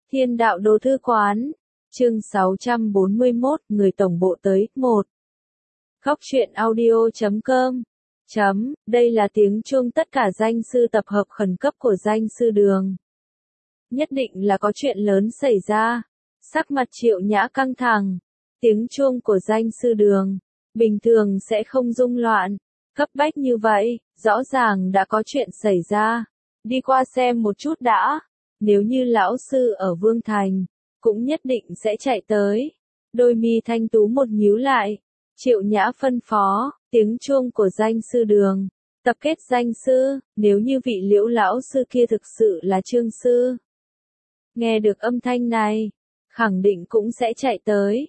Thiên đạo đồ thư quán. Chương 641, người tổng bộ tới. 1. Góc truyện audio.com. Đây là tiếng chuông tất cả danh sư tập hợp khẩn cấp của danh sư Đường. Nhất định là có chuyện lớn xảy ra. Sắc mặt Triệu Nhã căng thẳng. Tiếng chuông của danh sư Đường, bình thường sẽ không rung loạn. Cấp bách như vậy, rõ ràng đã có chuyện xảy ra. Đi qua xem một chút đã. Nếu như lão sư ở Vương Thành, cũng nhất định sẽ chạy tới. Đôi mi thanh tú một nhíu lại. Triệu Nhã phân phó, tiếng chuông của danh sư Đường. Tập kết danh sư, nếu như vị Liễu lão sư kia thực sự là Trương sư. Nghe được âm thanh này, khẳng định cũng sẽ chạy tới.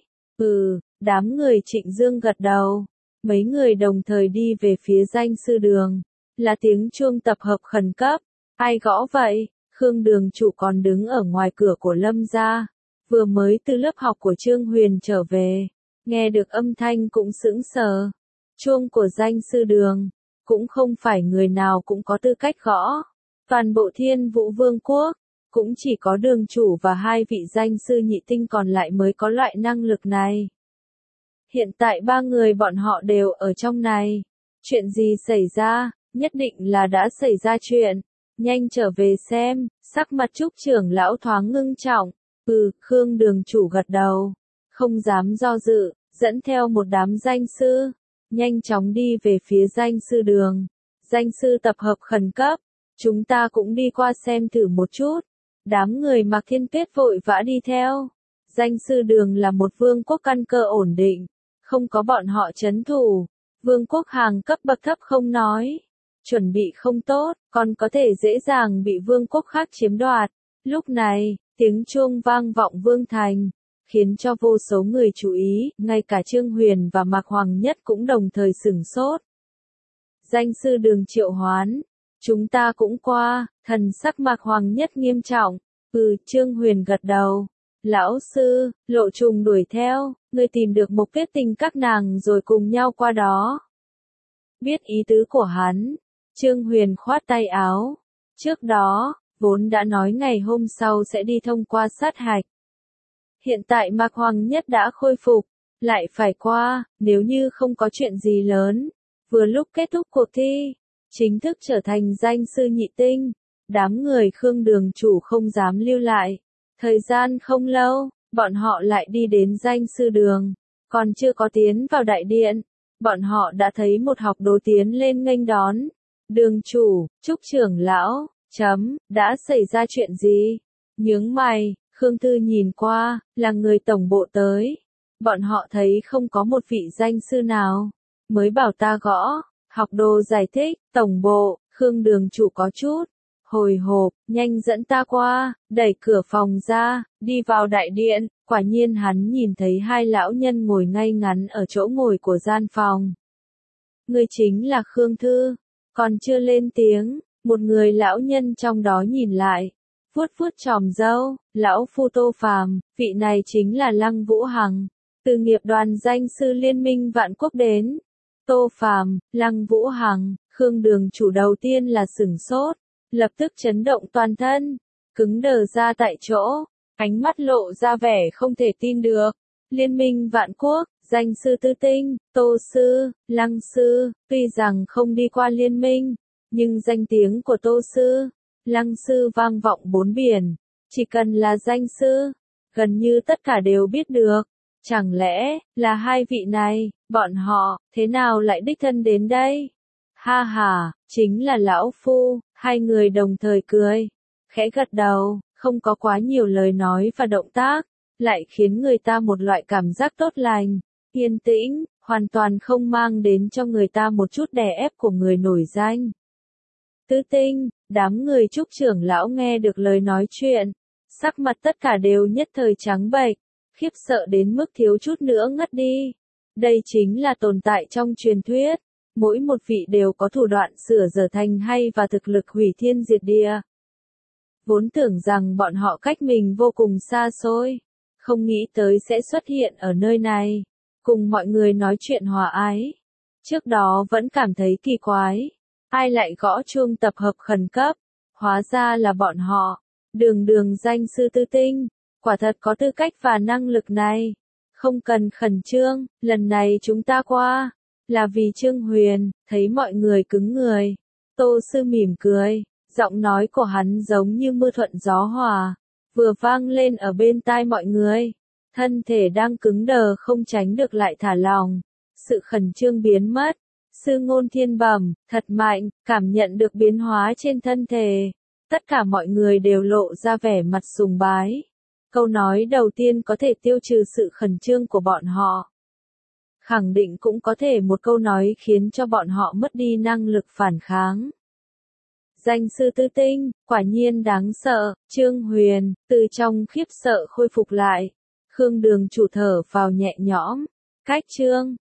Đám người Trịnh Dương gật đầu. Mấy người đồng thời đi về phía danh sư Đường. Là tiếng chuông tập hợp khẩn cấp. Ai gõ vậy? Khương Đường chủ còn đứng ở ngoài cửa của Lâm gia. Vừa mới từ lớp học của Trương Huyền trở về. Nghe được âm thanh cũng sững sờ. Chuông của danh sư Đường. Cũng không phải người nào cũng có tư cách gõ. Toàn bộ Thiên Vũ Vương quốc. Cũng chỉ có Đường chủ và hai vị danh sư nhị tinh còn lại mới có loại năng lực này. Hiện tại ba người bọn họ đều ở trong này. Chuyện gì xảy ra? Nhất định là đã xảy ra chuyện. Nhanh trở về xem. Sắc mặt Trúc trưởng lão thoáng ngưng trọng. Khương Đường chủ gật đầu. Không dám do dự, dẫn theo một đám danh sư. Nhanh chóng đi về phía danh sư Đường. Danh sư tập hợp khẩn cấp. Chúng ta cũng đi qua xem thử một chút. Đám người Mạc Thiên Kết vội vã đi theo. Danh sư Đường là một vương quốc căn cơ ổn định. Không có bọn họ trấn thủ. Vương quốc hàng cấp bậc thấp không nói. Chuẩn bị không tốt, còn có thể dễ dàng bị vương quốc khác chiếm đoạt. Lúc này, tiếng chuông vang vọng Vương Thành, khiến cho vô số người chú ý, ngay cả Trương Huyền và Mạc Hoàng Nhất cũng đồng thời sửng sốt. Danh sư Đường triệu hoán, chúng ta cũng qua. Thần sắc Mạc Hoàng Nhất nghiêm trọng. Trương Huyền gật đầu. Lão sư, Lộ Trùng đuổi theo, người tìm được mục kết tình các nàng rồi cùng nhau qua đó. Biết ý tứ của hắn, Trương Huyền khoát tay áo. Trước đó, vốn đã nói ngày hôm sau sẽ đi thông qua sát hạch. Hiện tại Mạc Hoàng Nhất đã khôi phục, lại phải qua, nếu như không có chuyện gì lớn. Vừa lúc kết thúc cuộc thi, chính thức trở thành danh sư nhị tinh. Đám người Khương Đường chủ không dám lưu lại. Thời gian không lâu, bọn họ lại đi đến danh sư Đường. Còn chưa có tiến vào đại điện, bọn họ đã thấy một học đồ tiến lên nghênh đón. Đường chủ, Trúc trưởng lão, đã xảy ra chuyện gì? Nhướng mày, Khương Thư nhìn qua, là người tổng bộ tới. Bọn họ thấy không có một vị danh sư nào. Mới bảo ta gõ. Học đồ giải thích, tổng bộ, Khương Đường chủ có chút hồi hộp, nhanh dẫn ta qua, đẩy cửa phòng ra, đi vào đại điện. Quả nhiên hắn nhìn thấy hai lão nhân ngồi ngay ngắn ở chỗ ngồi của gian phòng. Người chính là Khương Thư. Còn chưa lên tiếng, một người lão nhân trong đó nhìn lại, vuốt vuốt chòm râu. Lão phu Tô Phàm, vị này chính là Lăng Vũ Hằng, từ nghiệp đoàn danh sư Liên minh Vạn Quốc đến. Tô Phàm, Lăng Vũ Hằng, Khương Đường chủ đầu tiên là sửng sốt, lập tức chấn động toàn thân, cứng đờ ra tại chỗ, ánh mắt lộ ra vẻ không thể tin được. Liên minh Vạn Quốc, danh sư tư tinh, Tô sư, Lăng sư, tuy rằng không đi qua liên minh, nhưng danh tiếng của Tô sư, Lăng sư vang vọng bốn biển. Chỉ cần là danh sư, gần như tất cả đều biết được. Chẳng lẽ là hai vị này, bọn họ thế nào lại đích thân đến đây? Ha ha, chính là lão phu. Hai người đồng thời cười, khẽ gật đầu, không có quá nhiều lời nói và động tác, lại khiến người ta một loại cảm giác tốt lành, yên tĩnh, hoàn toàn không mang đến cho người ta một chút đè ép của người nổi danh. Tứ tinh, đám người Trúc trưởng lão nghe được lời nói chuyện, sắc mặt tất cả đều nhất thời trắng bệch, khiếp sợ đến mức thiếu chút nữa ngất đi. Đây chính là tồn tại trong truyền thuyết. Mỗi một vị đều có thủ đoạn sửa giờ thành hay và thực lực hủy thiên diệt địa. Vốn tưởng rằng bọn họ cách mình vô cùng xa xôi, không nghĩ tới sẽ xuất hiện ở nơi này, cùng mọi người nói chuyện hòa ái. Trước đó vẫn cảm thấy kỳ quái, ai lại gõ chuông tập hợp khẩn cấp, hóa ra là bọn họ. Đường danh sư tư tinh, quả thật có tư cách và năng lực này. Không cần khẩn trương, lần này chúng ta qua, là vì Trương Huyền. Thấy mọi người cứng người, Tô Sư mỉm cười, giọng nói của hắn giống như mưa thuận gió hòa, vừa vang lên ở bên tai mọi người. Thân thể đang cứng đờ không tránh được lại thả lỏng, sự khẩn trương biến mất. Sư ngôn thiên bẩm, thật mạnh, cảm nhận được biến hóa trên thân thể. Tất cả mọi người đều lộ ra vẻ mặt sùng bái. Câu nói đầu tiên có thể tiêu trừ sự khẩn trương của bọn họ. Khẳng định cũng có thể một câu nói khiến cho bọn họ mất đi năng lực phản kháng. Danh sư tư tinh, quả nhiên đáng sợ. Trương Huyền, từ trong khiếp sợ khôi phục lại. Khương Đường chủ thở vào nhẹ nhõm. Cách Trương